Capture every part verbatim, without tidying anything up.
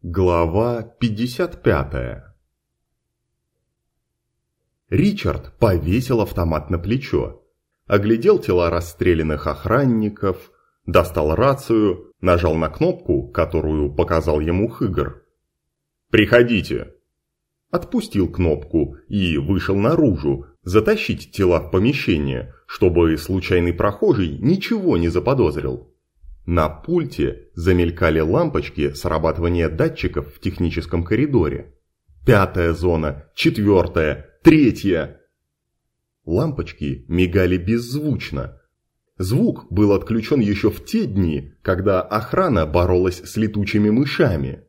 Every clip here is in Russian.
Глава пятьдесят пятая. Ричард повесил автомат на плечо, оглядел тела расстрелянных охранников, достал рацию, нажал на кнопку, которую показал ему Хыгр. «Приходите!» Отпустил кнопку и вышел наружу, затащить тела в помещение, чтобы случайный прохожий ничего не заподозрил. На пульте замелькали лампочки срабатывания датчиков в техническом коридоре. Пятая зона, четвертая, третья. Лампочки мигали беззвучно. Звук был отключен еще в те дни, когда охрана боролась с летучими мышами.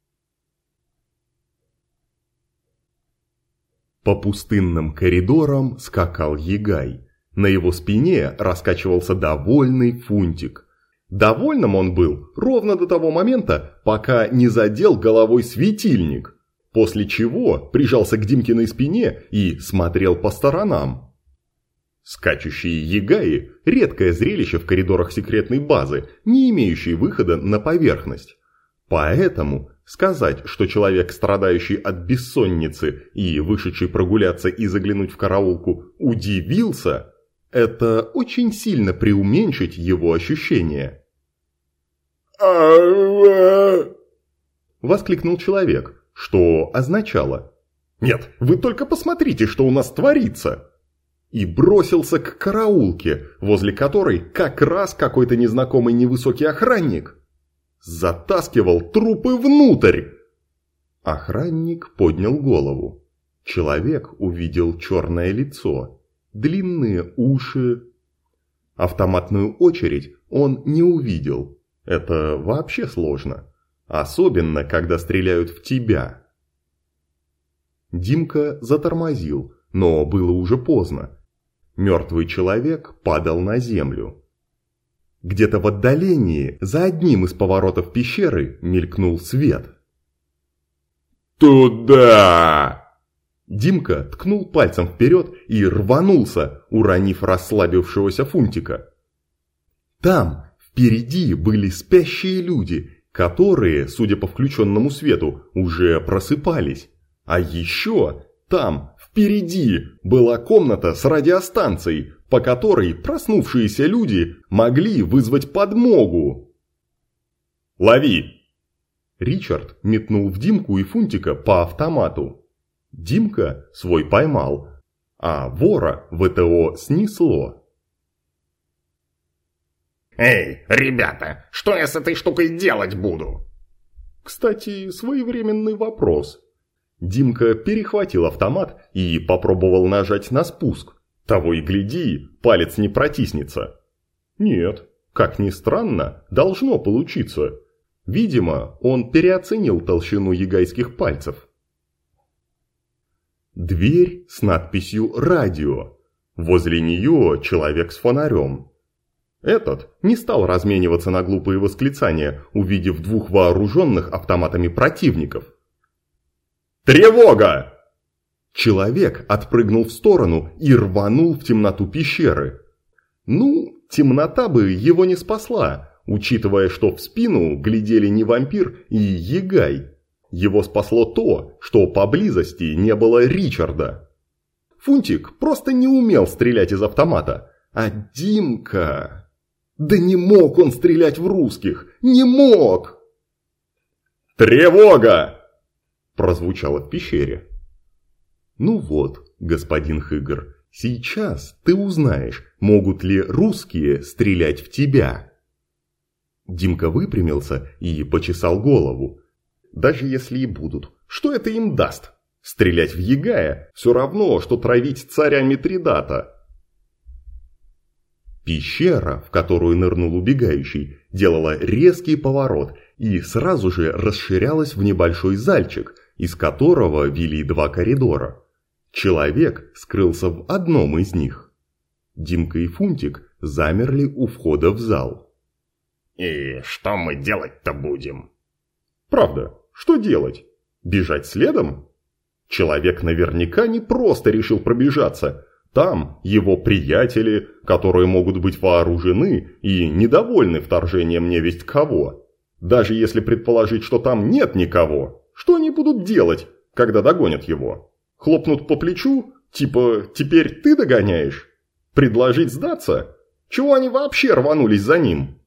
По пустынным коридорам скакал Ягай. На его спине раскачивался довольный Фунтик. Довольным он был ровно до того момента, пока не задел головой светильник, после чего прижался к Димкиной спине и смотрел по сторонам. Скачущие ягаи – редкое зрелище в коридорах секретной базы, не имеющей выхода на поверхность. Поэтому сказать, что человек, страдающий от бессонницы и вышедший прогуляться и заглянуть в караулку, удивился – это очень сильно преуменьшить его ощущения. Воскликнул человек, что означало: «Нет, вы только посмотрите, что у нас творится!» И бросился к караулке, возле которой как раз какой-то незнакомый невысокий охранник затаскивал трупы внутрь. Охранник поднял голову. Человек увидел черное лицо, длинные уши. Автоматную очередь он не увидел. Это вообще сложно. Особенно, когда стреляют в тебя. Димка затормозил, но было уже поздно. Мертвый человек падал на землю. Где-то в отдалении, за одним из поворотов пещеры, мелькнул свет. «Туда!» Димка ткнул пальцем вперед и рванулся, уронив расслабившегося Фунтика. Там, впереди, были спящие люди, которые, судя по включенному свету, уже просыпались. А еще там, впереди, была комната с радиостанцией, по которой проснувшиеся люди могли вызвать подмогу. «Лови!» Ричард метнул в Димку и Фунтика по автомату. Димка свой поймал, а вора ВТО снесло. «Эй, ребята, что я с этой штукой делать буду?» Кстати, своевременный вопрос. Димка перехватил автомат и попробовал нажать на спуск. Того и гляди, палец не протиснется. Нет, как ни странно, должно получиться. Видимо, он переоценил толщину ягайских пальцев. Дверь с надписью «Радио». Возле нее человек с фонарем. Этот не стал размениваться на глупые восклицания, увидев двух вооруженных автоматами противников. «Тревога!» Человек отпрыгнул в сторону и рванул в темноту пещеры. Ну, темнота бы его не спасла, учитывая, что в спину глядели не вампир и ягай. Его спасло то, что поблизости не было Ричарда. Фунтик просто не умел стрелять из автомата, а Димка... Да не мог он стрелять в русских! Не мог! «Тревога!» прозвучало в пещере. Ну вот, господин Хыгр, сейчас ты узнаешь, могут ли русские стрелять в тебя. Димка выпрямился и почесал голову. Даже если и будут, что это им даст? Стрелять в ягая все равно, что травить царя Митридата. Пещера, в которую нырнул убегающий, делала резкий поворот и сразу же расширялась в небольшой зальчик, из которого вели два коридора. Человек скрылся в одном из них. Димка и Фунтик замерли у входа в зал. «И что мы делать-то будем?» Правда, что делать? Бежать следом? Человек наверняка не просто решил пробежаться. Там его приятели, которые могут быть вооружены и недовольны вторжением невесть кого. Даже если предположить, что там нет никого, что они будут делать, когда догонят его? Хлопнут по плечу, типа «теперь ты догоняешь»? Предложить сдаться? Чего они вообще рванулись за ним?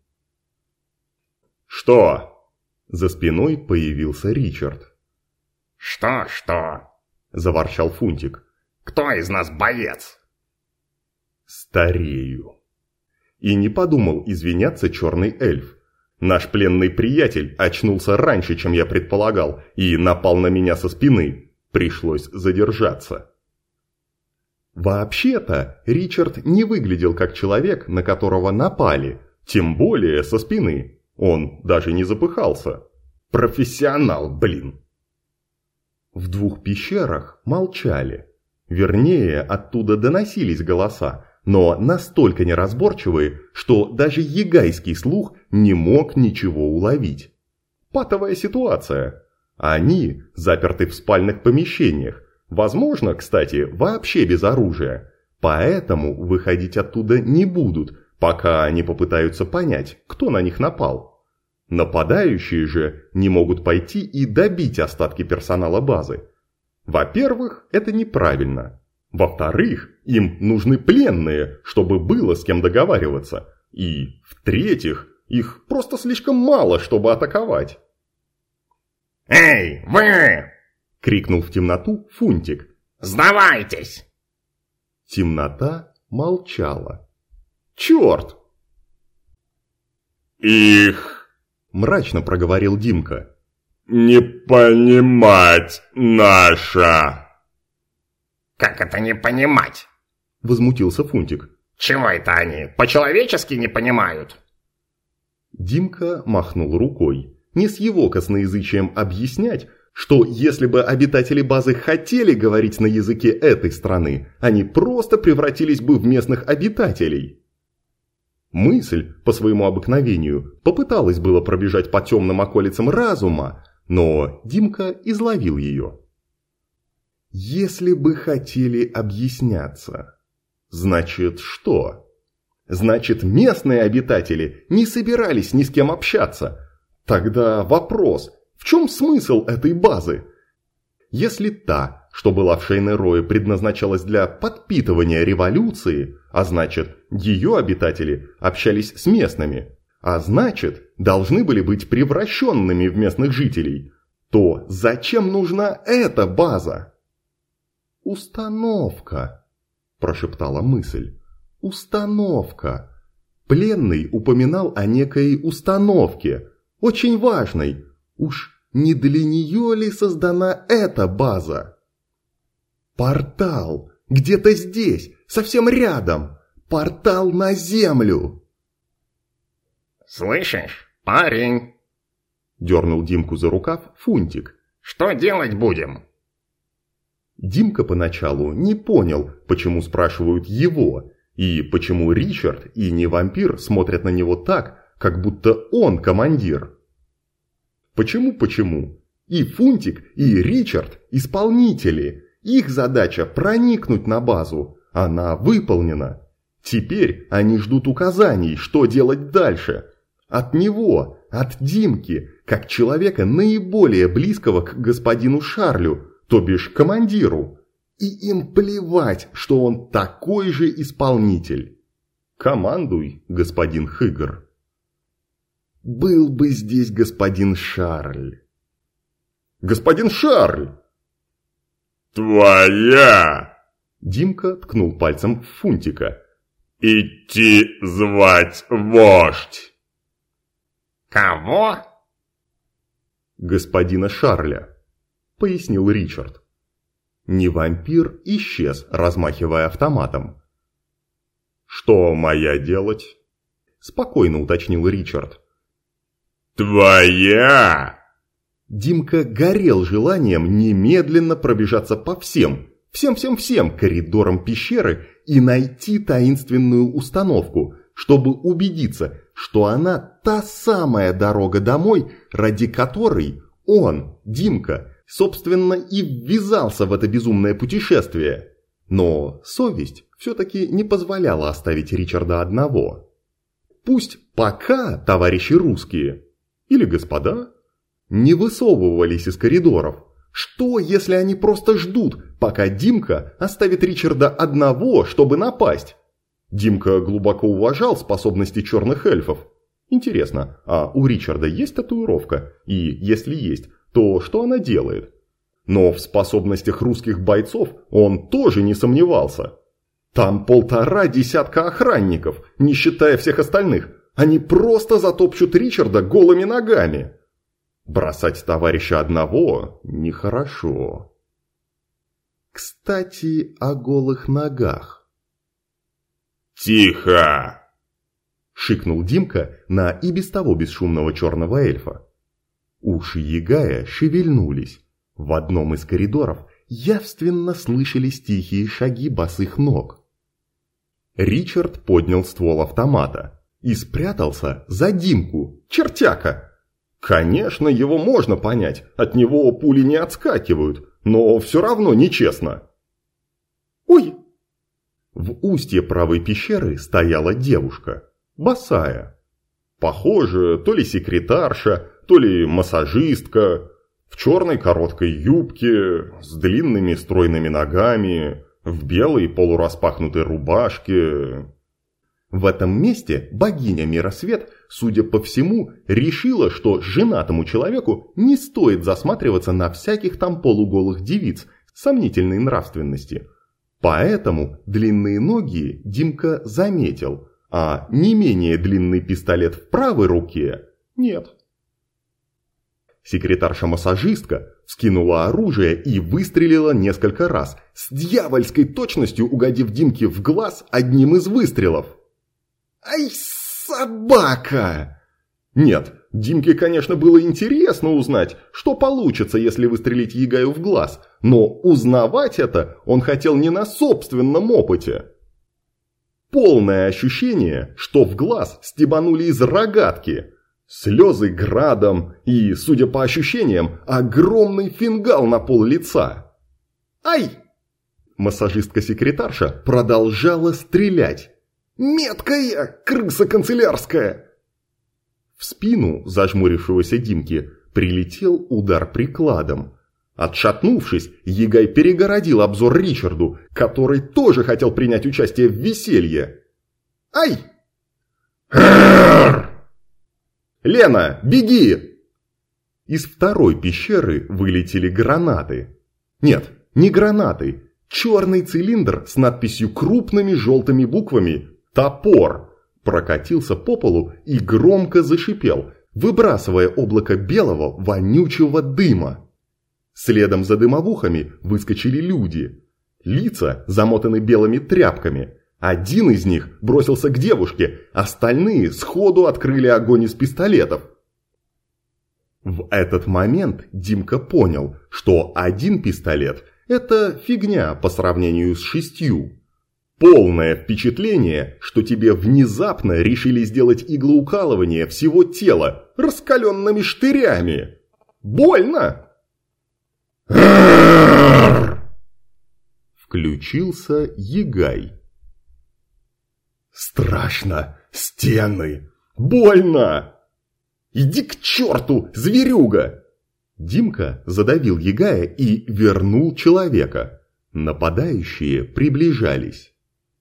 «Что?» За спиной появился Ричард. «Что-что?» – заворчал Фунтик. «Кто из нас боец?» «Старею». И не подумал извиняться черный эльф. Наш пленный приятель очнулся раньше, чем я предполагал, и напал на меня со спины. Пришлось задержаться. Вообще-то, Ричард не выглядел как человек, на которого напали, тем более со спины. Он даже не запыхался. Профессионал, блин. В двух пещерах молчали. Вернее, оттуда доносились голоса, но настолько неразборчивые, что даже егайский слух не мог ничего уловить. Патовая ситуация. Они заперты в спальных помещениях, возможно, кстати, вообще без оружия, поэтому выходить оттуда не будут, пока не попытаются понять, кто на них напал. Нападающие же не могут пойти и добить остатки персонала базы. Во-первых, это неправильно. Во-вторых, им нужны пленные, чтобы было с кем договариваться. И, в-третьих, их просто слишком мало, чтобы атаковать. «Эй, вы!» – крикнул в темноту Фунтик. «Сдавайтесь!» Темнота молчала. «Черт!» «Их!» – мрачно проговорил Димка. «Не понимать наша!» «Как это не понимать?» – возмутился Фунтик. «Чего это они, по-человечески не понимают?» Димка махнул рукой. Не с его косноязычием объяснять, что если бы обитатели базы хотели говорить на языке этой страны, они просто превратились бы в местных обитателей. Мысль, по своему обыкновению, попыталась было пробежать по темным околицам разума, но Димка изловил ее. Если бы хотели объясняться, значит что? Значит, местные обитатели не собирались ни с кем общаться. Тогда вопрос, в чем смысл этой базы? Если та, что была в Шейнерое, предназначалась для подпитывания революции, а значит, ее обитатели общались с местными, а значит, должны были быть превращенными в местных жителей, то зачем нужна эта база? «Установка», – прошептала мысль. «Установка». Пленный упоминал о некой установке, очень важной. Уж не для нее ли создана эта база? Портал! Где-то здесь, совсем рядом. Портал на Землю. «Слышишь, парень?» Дернул Димку за рукав Фунтик. «Что делать будем?» Димка поначалу не понял, почему спрашивают его, и почему Ричард и не вампир смотрят на него так, как будто он командир. Почему-почему? И Фунтик, и Ричард – исполнители. Их задача проникнуть на базу. Она выполнена. Теперь они ждут указаний, что делать дальше. От него, от Димки, как человека наиболее близкого к господину Шарлю, то бишь командиру. И им плевать, что он такой же исполнитель. Командуй, господин Хыгр. Был бы здесь господин Шарль. Господин Шарль! «Твоя!» Димка ткнул пальцем в Фунтика. «Идти звать вождь!» «Кого?» «Господина Шарля», — пояснил Ричард. Не вампир исчез, размахивая автоматом. «Что моя делать?» — спокойно уточнил Ричард. «Твоя!» Димка горел желанием немедленно пробежаться по всем, всем-всем-всем коридорам пещеры и найти таинственную установку, чтобы убедиться, что она та самая дорога домой, ради которой он, Димка, собственно и ввязался в это безумное путешествие. Но совесть все-таки не позволяла оставить Ричарда одного. Пусть пока, товарищи русские, или господа не высовывались из коридоров. Что, если они просто ждут, пока Димка оставит Ричарда одного, чтобы напасть? Димка глубоко уважал способности черных эльфов. Интересно, а у Ричарда есть татуировка? И если есть, то что она делает? Но в способностях русских бойцов он тоже не сомневался. Там полтора десятка охранников, не считая всех остальных. Они просто затопчут Ричарда голыми ногами. Бросать товарища одного нехорошо. Кстати, о голых ногах. «Тихо!» — шикнул Димка на и без того бесшумного черного эльфа. Уши Ягая шевельнулись. В одном из коридоров явственно слышались тихие шаги босых ног. Ричард поднял ствол автомата и спрятался за Димку, чертяка. Конечно, его можно понять, от него пули не отскакивают, но все равно нечестно. «Ой!» В устье правой пещеры стояла девушка, босая. Похоже, то ли секретарша, то ли массажистка, в черной короткой юбке, с длинными стройными ногами, в белой полураспахнутой рубашке. В этом месте богиня Миросвет, судя по всему, решила, что женатому человеку не стоит засматриваться на всяких там полуголых девиц сомнительной нравственности. Поэтому длинные ноги Димка заметил, а не менее длинный пистолет в правой руке нет. Секретарша-массажистка вскинула оружие и выстрелила несколько раз, с дьявольской точностью угодив Димке в глаз одним из выстрелов. «Ай, собака!» Нет, Димке, конечно, было интересно узнать, что получится, если выстрелить Ягаю в глаз, но узнавать это он хотел не на собственном опыте. Полное ощущение, что в глаз стебанули из рогатки. Слезы градом и, судя по ощущениям, огромный фингал на пол лица. «Ай!» Массажистка-секретарша продолжала стрелять. «Меткая крыса канцелярская!» В спину зажмурившегося Димки прилетел удар прикладом. Отшатнувшись, Ягай перегородил обзор Ричарду, который тоже хотел принять участие в веселье. «Ай!» «Лена, беги!» Из второй пещеры вылетели гранаты. Нет, не гранаты. Черный цилиндр с надписью крупными желтыми буквами «Топор» прокатился по полу и громко зашипел, выбрасывая облако белого вонючего дыма. Следом за дымовухами выскочили люди. Лица замотаны белыми тряпками. Один из них бросился к девушке, остальные сходу открыли огонь из пистолетов. В этот момент Димка понял, что один пистолет – это фигня по сравнению с шестью. Полное впечатление, что тебе внезапно решили сделать иглоукалывание всего тела раскаленными штырями. Больно! Включился Ягай. Страшно! Стены! Больно! Иди к черту, зверюга! Димка задавил Ягая и вернул человека. Нападающие приближались.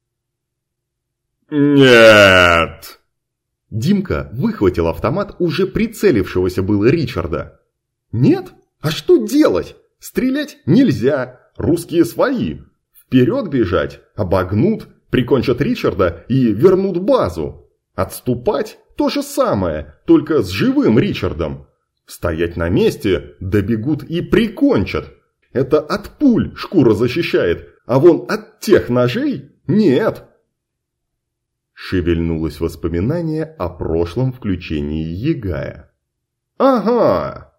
«Нет!» Димка выхватил автомат уже прицелившегося было Ричарда. «Нет? А что делать? Стрелять нельзя, русские свои. Вперед бежать, обогнут, прикончат Ричарда и вернут базу. Отступать – то же самое, только с живым Ричардом. Стоять на месте, добегут и прикончат. Это от пуль шкура защищает, а вон от тех ножей – нет». Шевельнулось воспоминание о прошлом включении Ягая. «Ага!»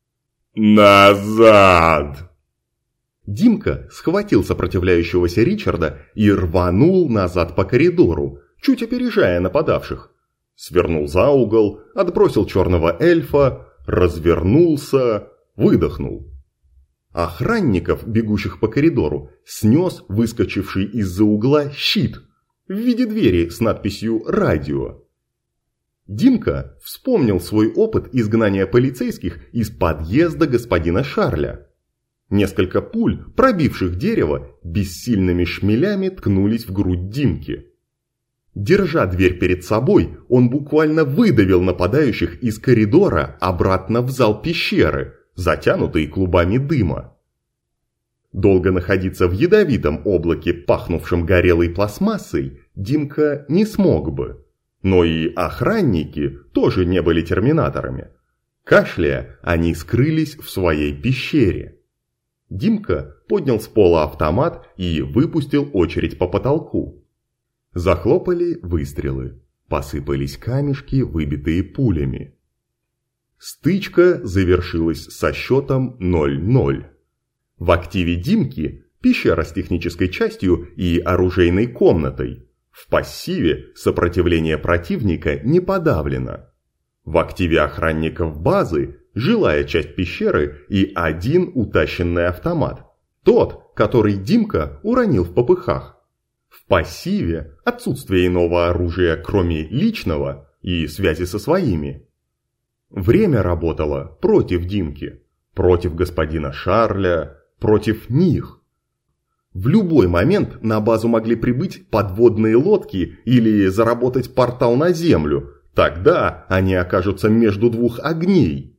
«Назад!» Димка схватил сопротивляющегося Ричарда и рванул назад по коридору, чуть опережая нападавших. Свернул за угол, отбросил черного эльфа, развернулся, выдохнул. Охранников, бегущих по коридору, снес выскочивший из-за угла щит в виде двери с надписью «Радио». Димка вспомнил свой опыт изгнания полицейских из подъезда господина Шарля. Несколько пуль, пробивших дерево, бессильными шмелями ткнулись в грудь Димки. Держа дверь перед собой, он буквально выдавил нападающих из коридора обратно в зал пещеры, затянутый клубами дыма. Долго находиться в ядовитом облаке, пахнувшем горелой пластмассой, Димка не смог бы. Но и охранники тоже не были терминаторами. Кашляя, они скрылись в своей пещере. Димка поднял с пола автомат и выпустил очередь по потолку. Захлопали выстрелы, посыпались камешки, выбитые пулями. Стычка завершилась со счетом ноль ноль. В активе Димки пещера с технической частью и оружейной комнатой. В пассиве сопротивление противника не подавлено. В активе охранников базы жилая часть пещеры и один утащенный автомат. Тот, который Димка уронил в попыхах. В пассиве отсутствие иного оружия, кроме личного и связи со своими. Время работало против Димки, против господина Шарля, против них. В любой момент на базу могли прибыть подводные лодки или заработать портал на землю. Тогда они окажутся между двух огней.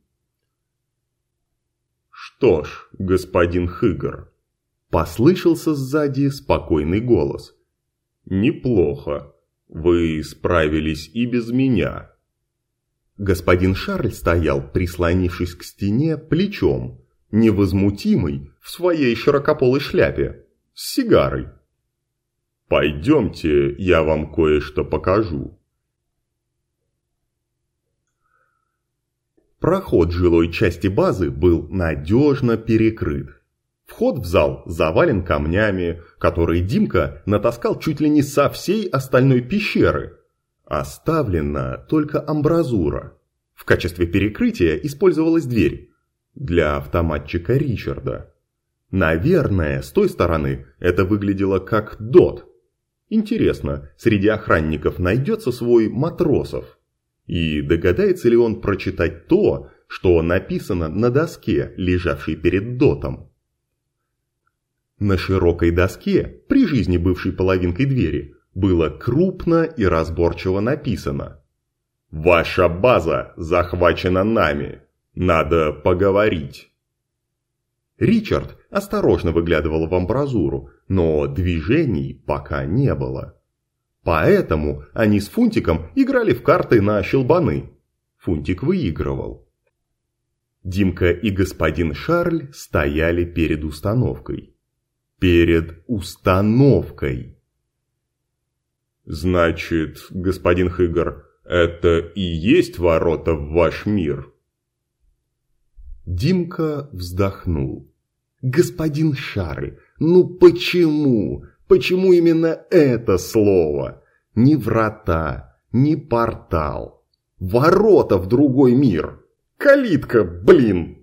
«Что ж, господин Хыгр», – послышался сзади спокойный голос. «Неплохо. Вы справились и без меня». Господин Шарль стоял, прислонившись к стене плечом, невозмутимый в своей широкополой шляпе, с сигарой. «Пойдемте, я вам кое-что покажу». Проход жилой части базы был надежно перекрыт. Вход в зал завален камнями, которые Димка натаскал чуть ли не со всей остальной пещеры. Оставлена только амбразура. В качестве перекрытия использовалась дверь для автоматчика Ричарда. Наверное, с той стороны это выглядело как дот. Интересно, среди охранников найдется свой Матросов? И догадается ли он прочитать то, что написано на доске, лежавшей перед дотом? На широкой доске, при жизни бывшей половинкой двери, было крупно и разборчиво написано: «Ваша база захвачена нами. Надо поговорить». Ричард осторожно выглядывал в амбразуру, но движений пока не было. Поэтому они с Фунтиком играли в карты на щелбаны. Фунтик выигрывал. Димка и господин Шарль стояли перед установкой. Перед установкой. «Значит, господин Хыгр, это и есть ворота в ваш мир?» Димка вздохнул. «Господин Шарль, ну почему? Почему именно это слово? Ни врата, ни портал. Ворота в другой мир. Калитка, блин!»